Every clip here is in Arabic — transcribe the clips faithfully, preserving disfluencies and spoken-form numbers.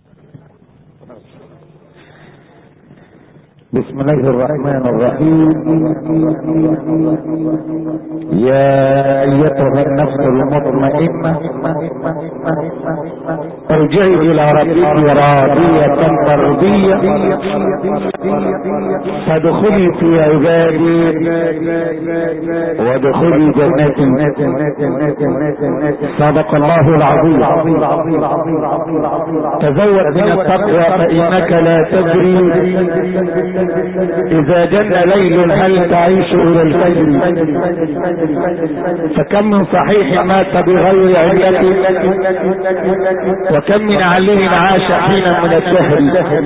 بسم الله الرحمن الرحيم. يا ايتها النفس المطمئنة ارجعي الى ربك راضية مرضية فادخلي في عبادي وادخلي جنتي. صدق الله العظيم. تزود من التقوى فانك لا تدري اذا جن ليل هل تعيش الى الفجر. فكم من صحيح مات بغير علة وكم من علم عاش حينا من الدهر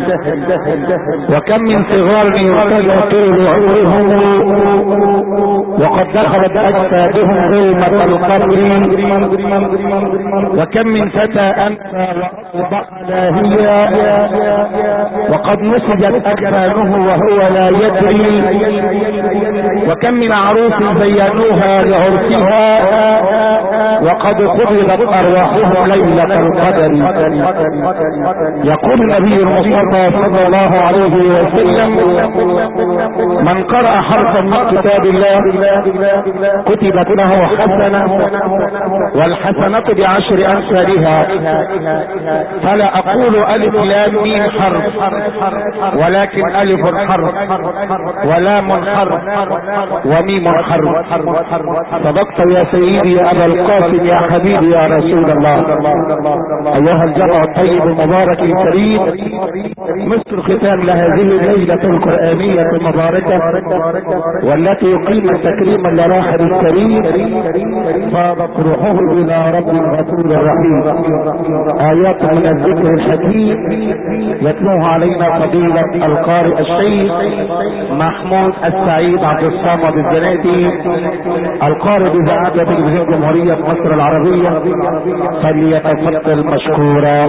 وكم من صغار يرتجى طول عمرهم وقد دخلت اجسادهم ظلمة القبر وكم من فتى انسى واصبح لاهيا وقد نسجت اجسامه وهو لا يدري وكم من عروس زينوها لعرسها وقد قبضت ارواحهم ليلة القدر. يقول النبي المصطفى صلى الله عليه وسلم من قرأ حرفا من كتاب الله كتبت له حسنة والحسنة بعشر امثالها. فلا اقول الف لام ميم حرف ولكن الف حرف ولام حرف وميم حرف. صدقت يا سيدي يا ابا القاسم يا حبيبي يا رسول الله. ايها الجمع الطيب المبارك الكريم، مثل ختام لهذه الليلة القرآنية المباركة والتي قيمت تكريما لراحل الكريم فاضت روحه الى رب غفور رحيم. ايات من الذكر الحكيم يتلوها علينا فضيلة القارئ الشيخ محمود السعيد عبد الصمد الزناتي القارئ بإذاعة تلفزيون جمهورية مصر العربية، فليتفضل مشكورا.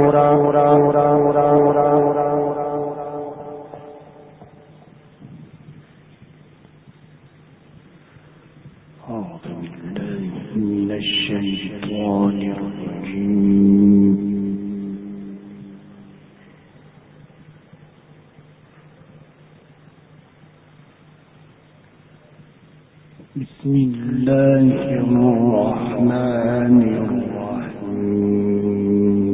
أعوذ بالله من الشيطان الرجيم. بسم الله الرحمن الرحيم.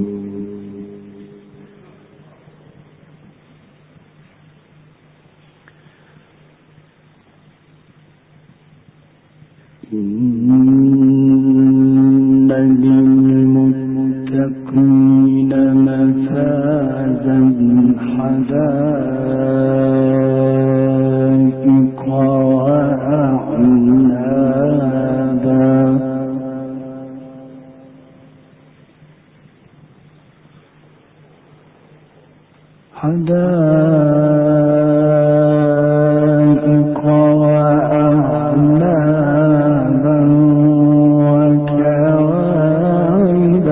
إن للمتقين مفازا حدائق وأعنابا حدائق وأعنابا وكواعب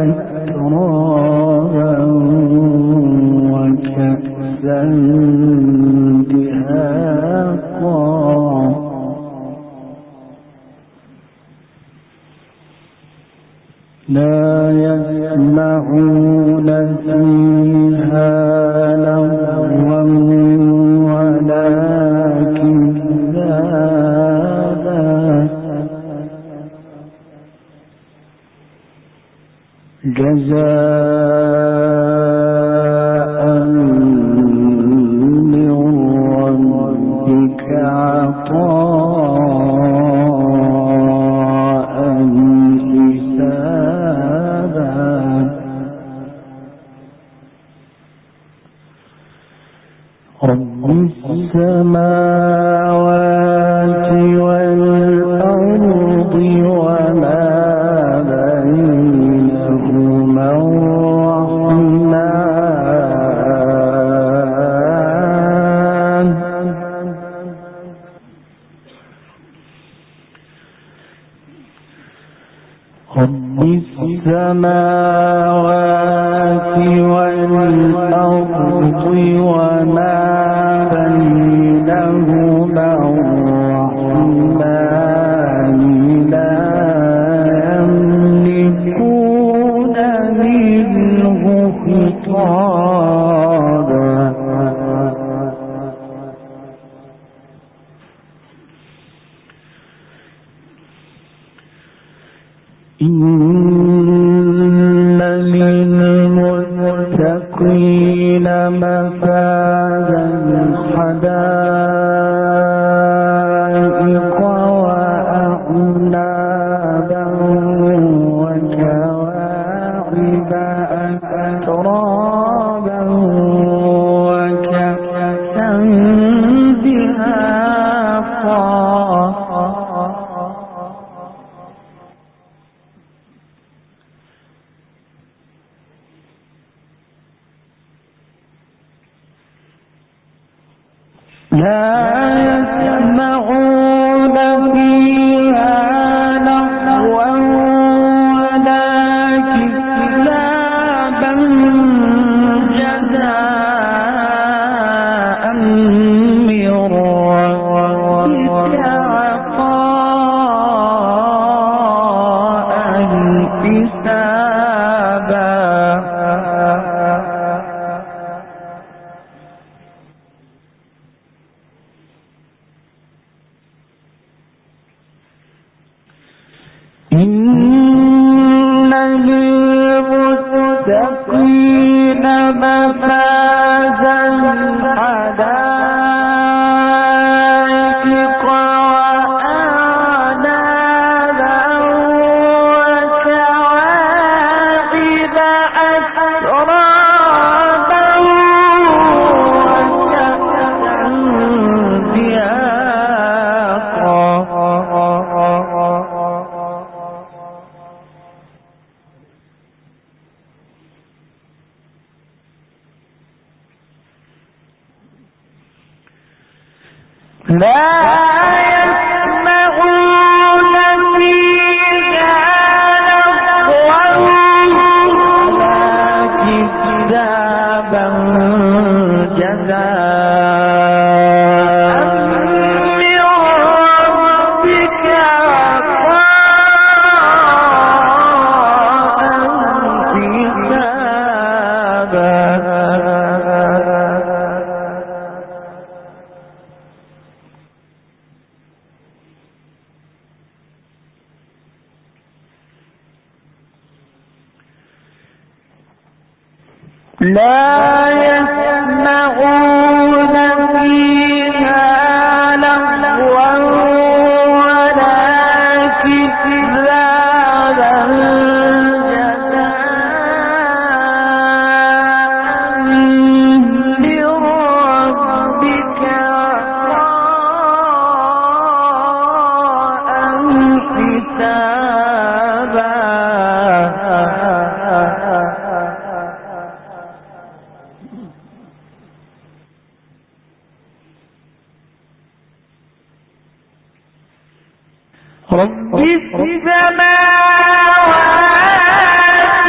أترابا وكأسا دهاقا لا يسمعون فيها لغوا ولا كذابا جزاء من ربك عطاء حسابا رب السماوات والأرض وما بينهما الرحمن رب السماوات والأرض وما بينهما الرحمن لا يملكون منه خطابا شرابا وكأسا دهاقا لا يسمعون فيها لغوا ولا كذابا جزاء من ربك عطاء حسابا إن للمتقين مفازا حدائق وأعنابا وكواعب أترابا وكأسا دهاقا لا يسمعون فيها لغوا ولا كذابا جزاء من ربك عطاء حسابا لا يسمعون فيها لغوا ولا كذابا جزاء من ربك عطاء حسابا رب السماوات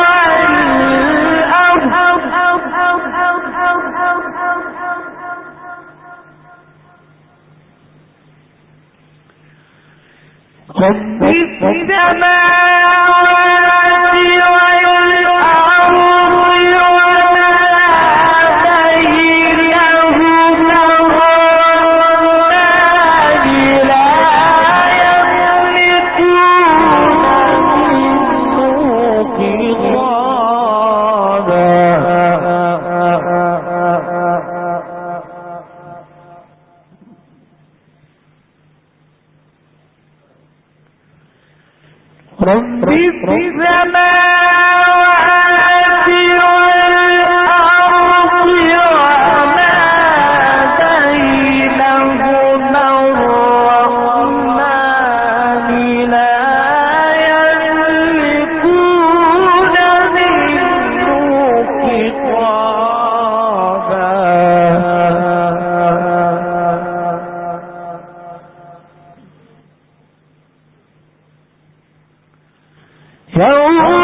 والأرض رب السماوات والأرض وما بينهما الرحمن لا رب السماوات والأرض وما بينهما الرحمن لا يملكون منه خطابا يوم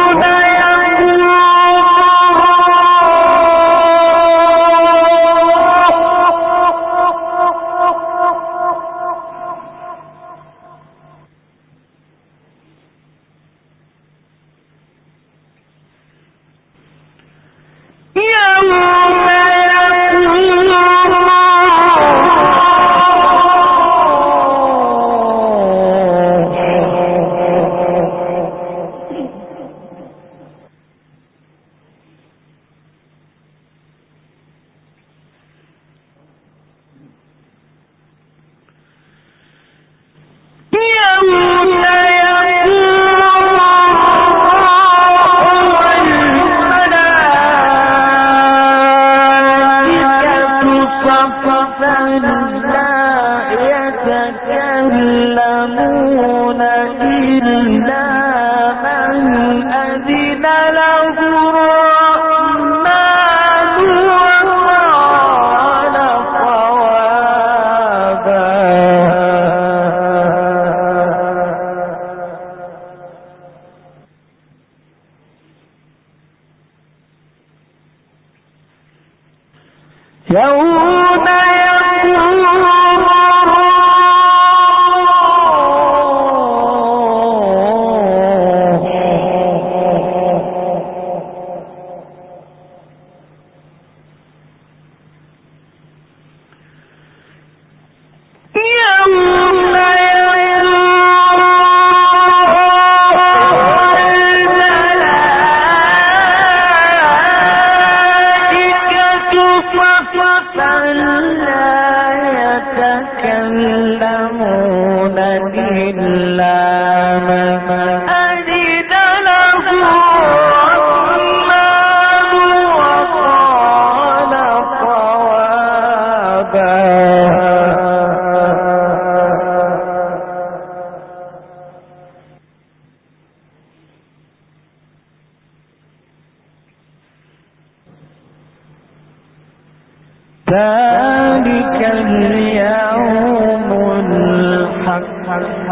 ذلك اليوم الحق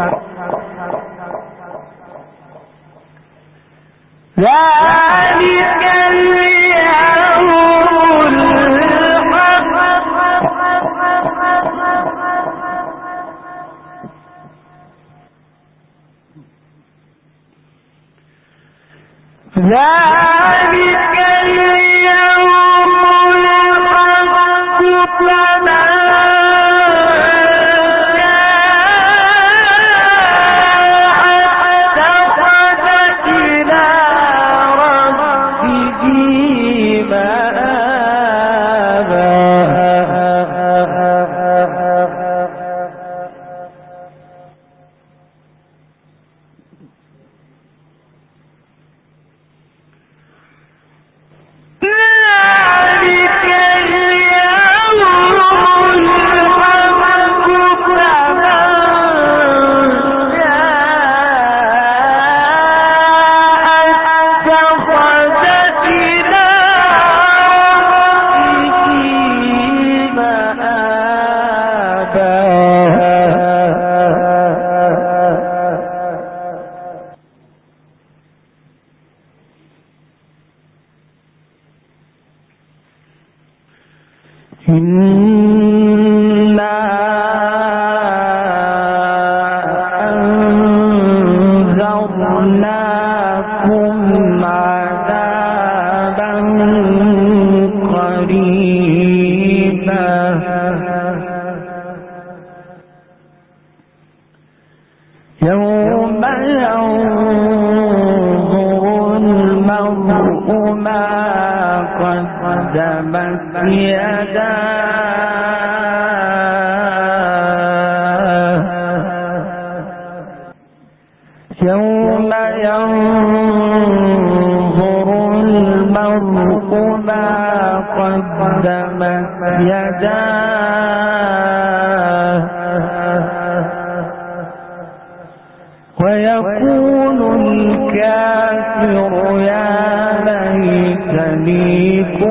ذلك اليوم الحق ذلك إنا أنذرناكم عذابا قريبا يوم ينظر المرء ما قدمت يداه يوم ينظر المرء ما قدمت يداه ويقول الكافر يا ليتني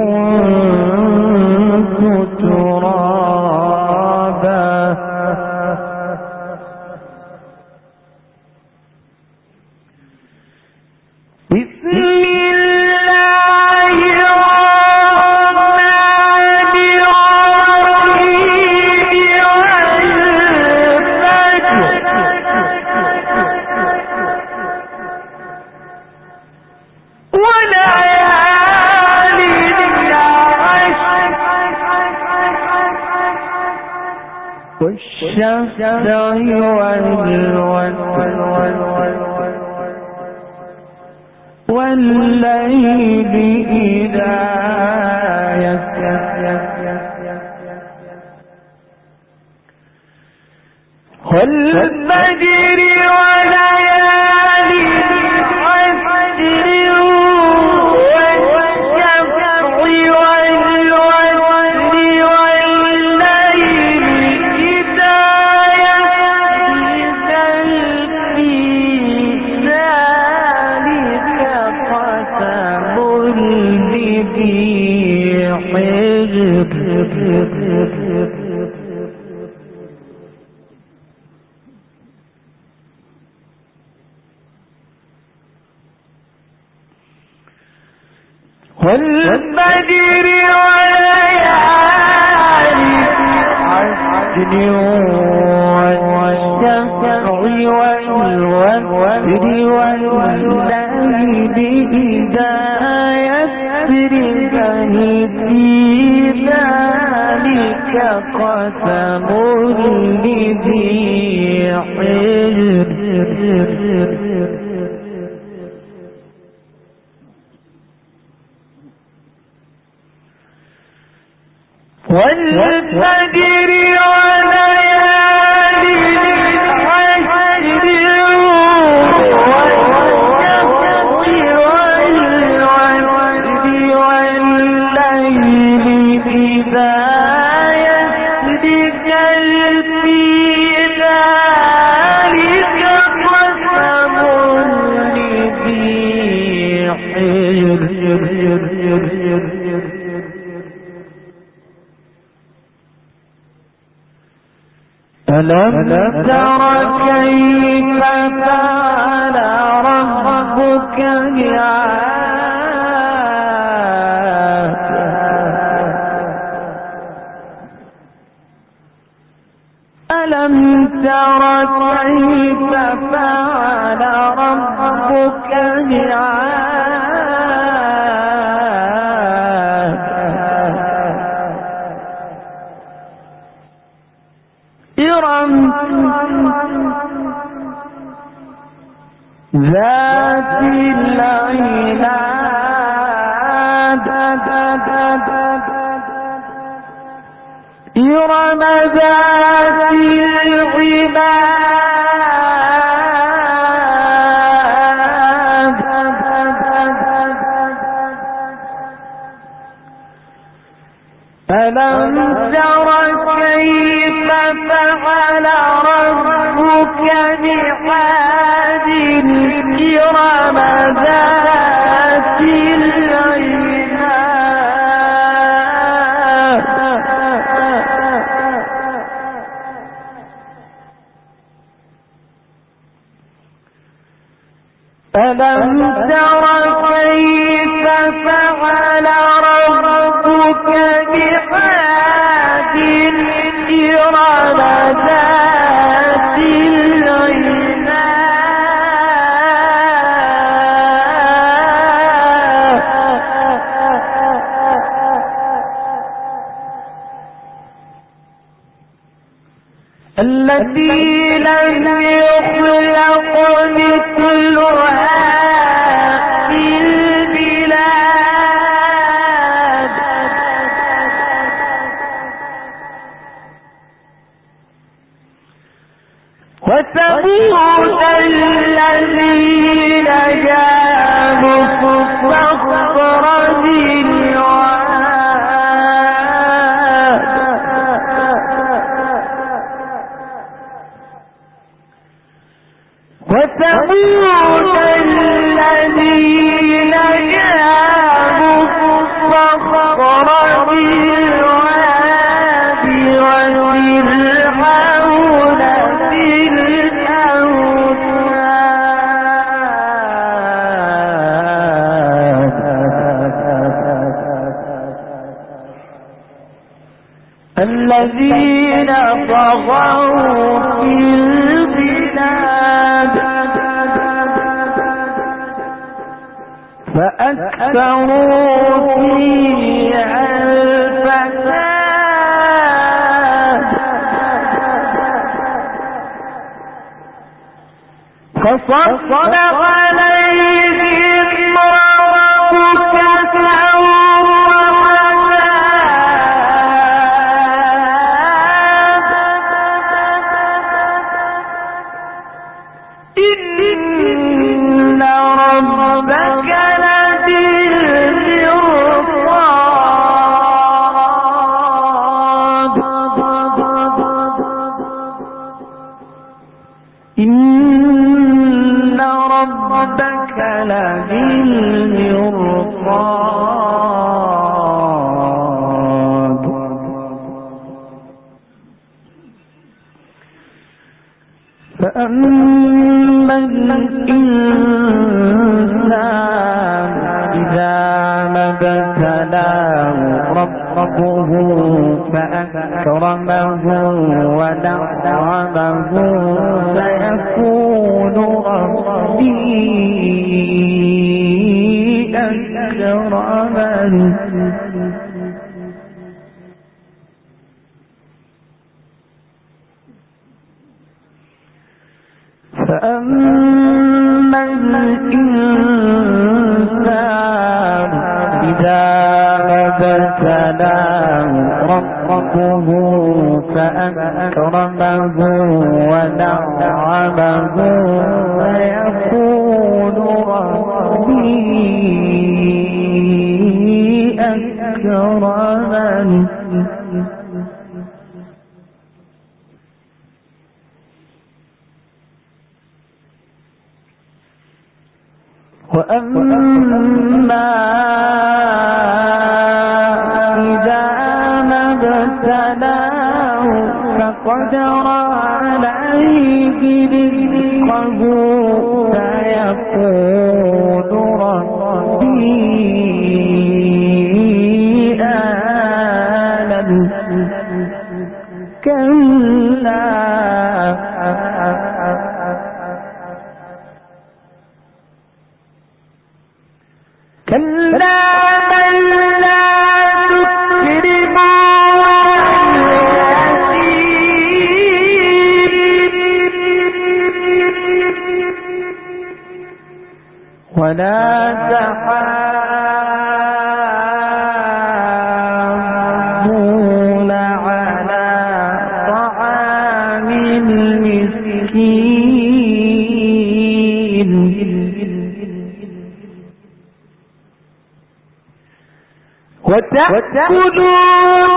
كنت ترابا بسم الله الرحمن الرحيم والشفع والوتر والليل إذا يسر والفجر وليال عشر والشفع والوتر والليل إذا يسر في ذلك قسم والفجر وليالي عشر والشفع والوتر والليل إذا يسر هل في ذلك قسم لذي حجر والفجر وليالي عشر والشفع والوتر والليل إذا يسر هل في ذلك قسم لذي حجر ألم تر كيف فعل ربك بعاد ألم تر كيف فعل ربك بعاد إرم ذات العماد إرم ذات العماد ألم تر كيف فعل ربك بعاد إرم ذات العماد ألم تر كيف فعل ربك بعاد إرم ذات العماد التي لم يخلق مثلها في البلاد وثمود الذين جابوا الصخر بالواد وثمود الذين جابوا الصخر بالواد وفرعون ذي الأوتاد الذين طغوا في البلاد فأكثروا فيها الفساد فصب عليهم ربك سوط عذاب إن ربك إن ربك لبالمرصاد فأما الإنسان إذا ما ابتلاه ربه فأكرمه ونعمه فيكون ربي أكرمن. فأما الإنسان إذا ابتلاه ربه فأكرمه ونعمه فيكون ربي أكرمن. وأما إذا ما ابتلاه فقدر عليه رزقه فيقول ربي أهانن. كلا كلا بل لا تكرمون اليتيم ولا تحاضون على طعام المسكين وتأكلون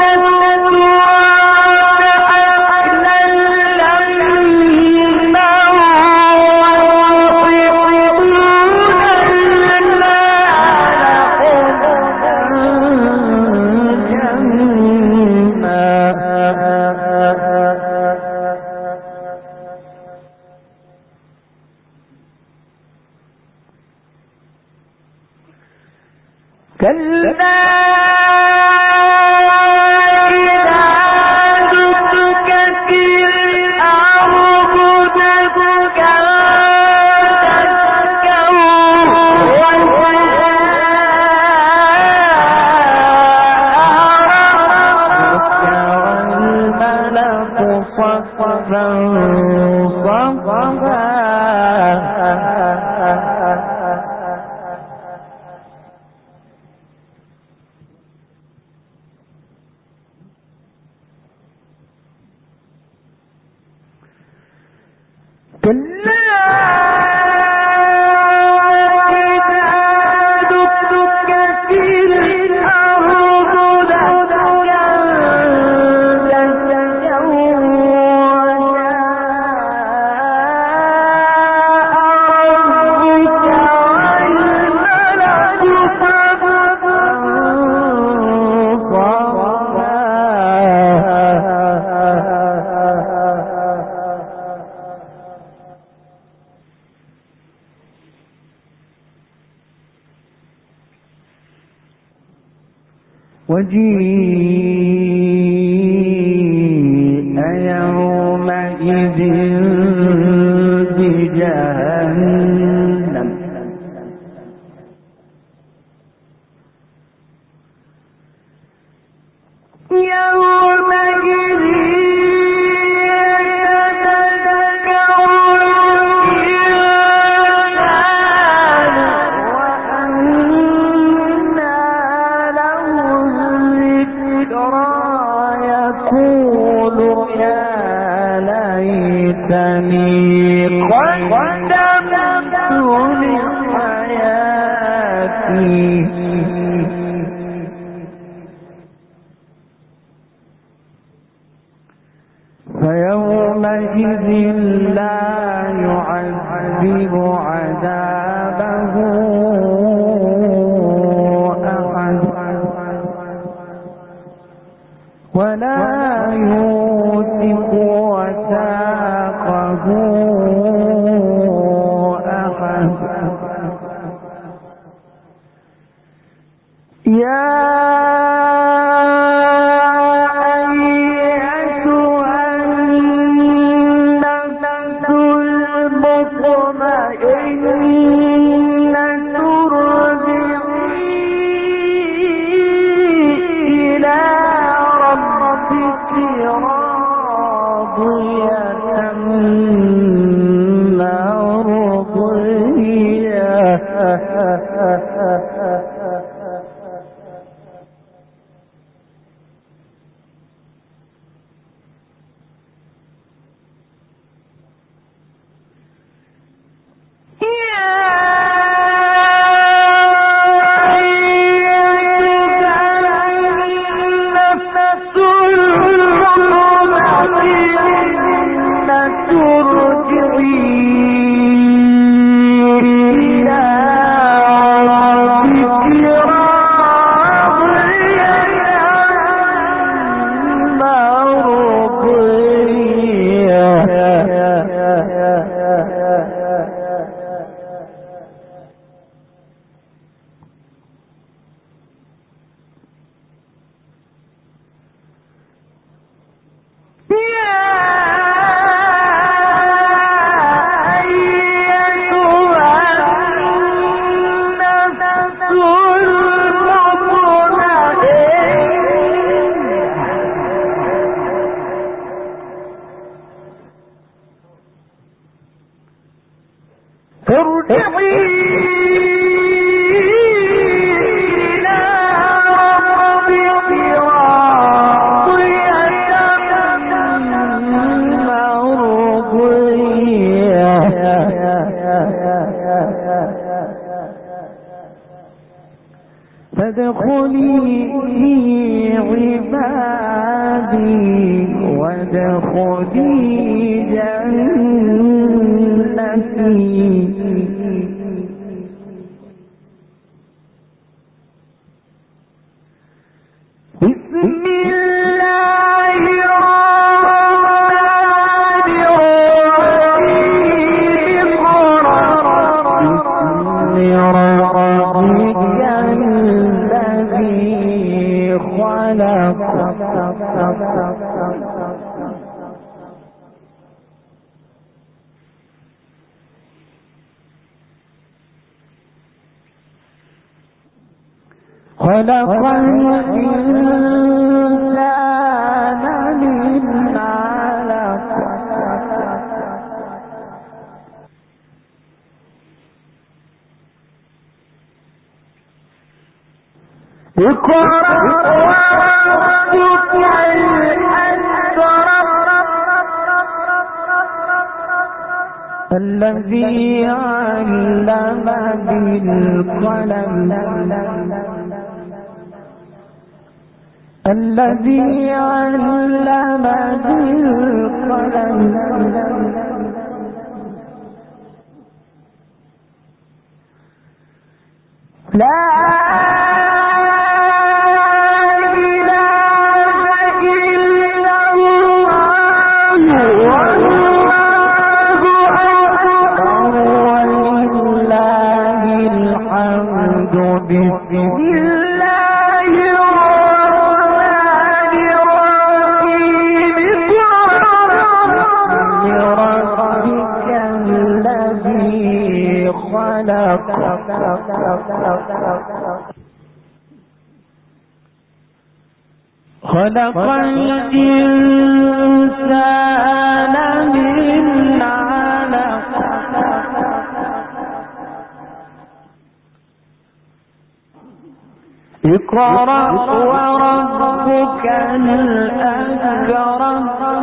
التراث أكلا لما وتحبون المال حبا جما. كلا وجيء يومئذ بجهنم يومئذ يتذكر الإنسان وأنى له الذكرى يقول يا ليتني قدمت لحياتي فيومئذ لا يعذب عذابه أحد ولا يوثق وثاقه أحد فادخلي في عبادي وادخلي جنتي. بسم الله الرحمن الرحيم. بسم ربك الذي خلق خلق الإنسان من علق. اقرأ وربك الأكرم الذي علم بالقلم الذي علم بالقلم لا إله إلا الله والله أكبر ولله الحمد. بسم الله الرحمن الرحيم. ربك الذي خلق خلق الإنسان من علق. اقرأ وربك الأكرم.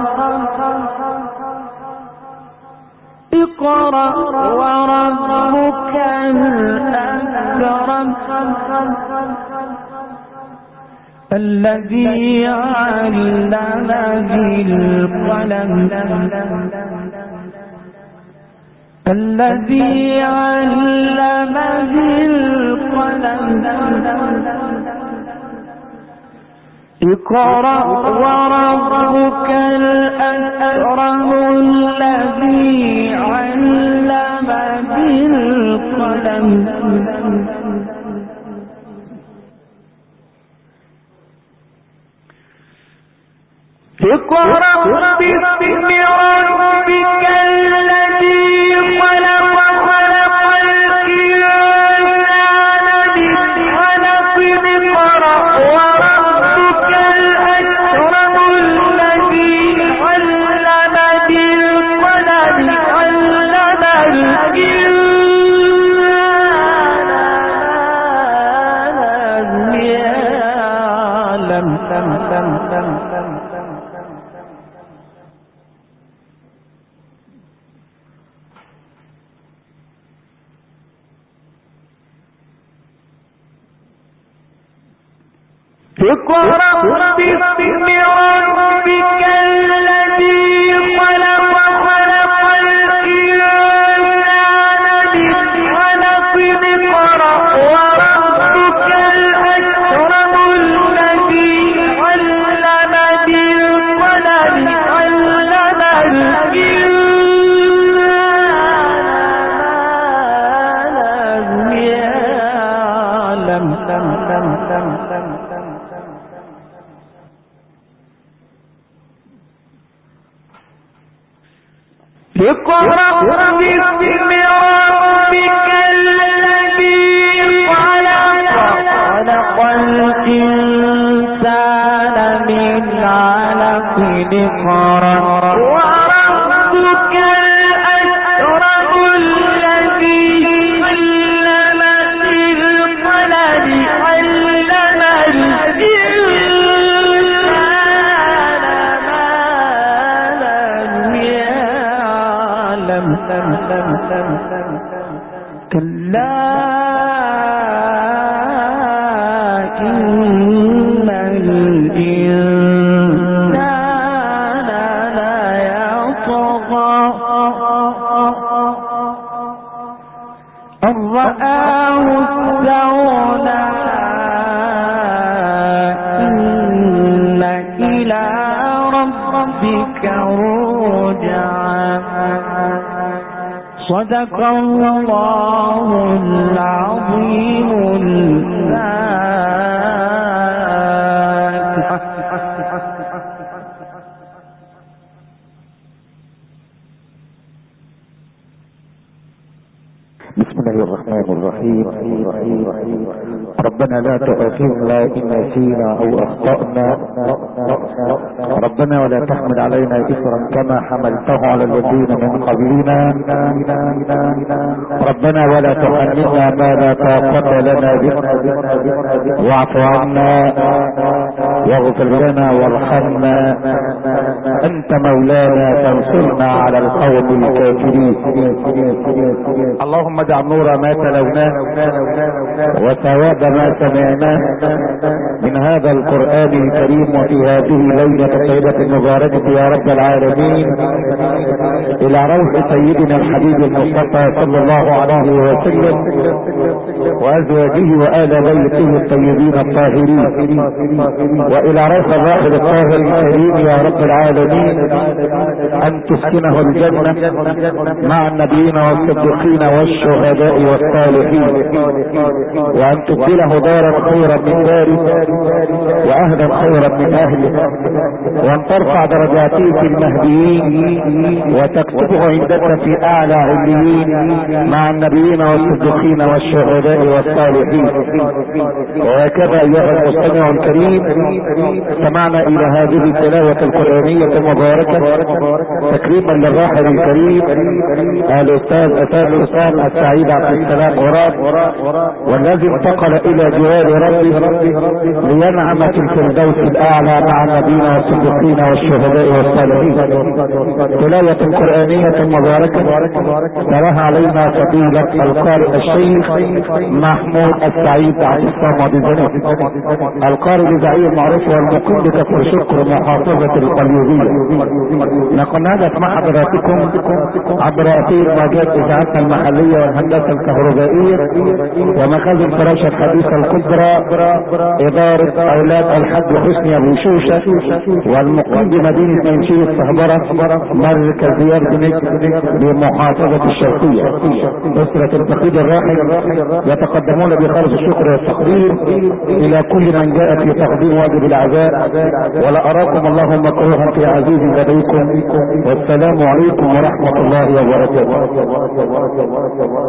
اقرأ وربك الأكرم الذي علم بالقلم الذي علم بالقلم. اقرأ وربك الأكرم الذي علم بالقلم اقرأ باسم ربك الذي خلق خلق الإنسان من علق اقرأ وربك الأكرم الذي علم بالقلم علم الإنسان ما لم يعلم. اقرأ باسم ربك الذي خلق خلق الإنسان من علق اقرأ وربك الأكرم الذي علم بالقلم علم الإنسان ما لم يعلم. اقرأ باسم ربك الذي خلق خلق الإنسان من علق اقرأ وربك الأكرم الذي علم بالقلم علم كلا إن الإنسان ليطغى أن رآه استغنى إن إلى ربك رجعا. صدق الله العظيم بسم الله الرحمن الرحيم. ربنا لا تؤاخذنا إن نسينا أو أخطأنا، ربنا ولا تحمل علينا إصرا كما حملته على الذين من قبلنا، ربنا ولا تحملنا ما لا طاقة لنا به، واعف عنا واغفر لنا وارحمنا، أنت مولانا فانصرنا على القوم الكافرين. اللهم اجعل نور ما تلوناه وثواب ما سمعناه من هذا القرآن الكريم وفي هذه الليلة الطيبة المباركة يا رب العالمين الى روح سيدنا الحبيب المصطفى صلى الله عليه وسلم وازواجه وآل بيته الطيبين الطاهرين، والى روح الراحل الطاهر الكريم يا رب العالمين ان تسكنه الجنة مع النبيين والصديقين والشهداء والصالحين، وان تبدله دارا خيرا من داره واهلا خيرا من اهله، وان ترفع درجاته في المهديين وتكتبه عندك في اعلى عليين مع النبيين والصديقين والشهداء والصالحين. وهكذا ايها المستمع الكريم سمعنا الى هذه التلاوة القرآنية المباركة تكريما للراحل الكريم الاستاذ اساد حسام السعيد عبد السلام غراب، والذي انتقل الى جوار ربه لينعم في الفردوس الاعلى مع النبيين والصديقين والشهداء والصالحين. تلاوة قرآنية مباركة تراها علينا فضيلة القارئ الشيخ محمود السعيد عبد الصمد الزنيد، القارئ لزعيم المعروف والمقيم بكفر شكر محافظة القليوبية. نقلنا هذا مع حضراتكم عبر اثير موجات اذاعتنا المحلية والهندسة الكهربائية ومخازن فراشة الحديث الخليفة الكبرى إدارة أولاد الحاج حسني أبو شوشة والمقيم بمدينة منشية صهبرة مركز يردمج بمحافظة الشرقية. أسرة التقييد الراحل يتقدمون بخالص الشكر والتقدير إلى كل من جاء في تقديم واجب العزاء، ولا أراكم اللهم مكروها في عزيز لديكم، والسلام عليكم ورحمة الله وبركاته.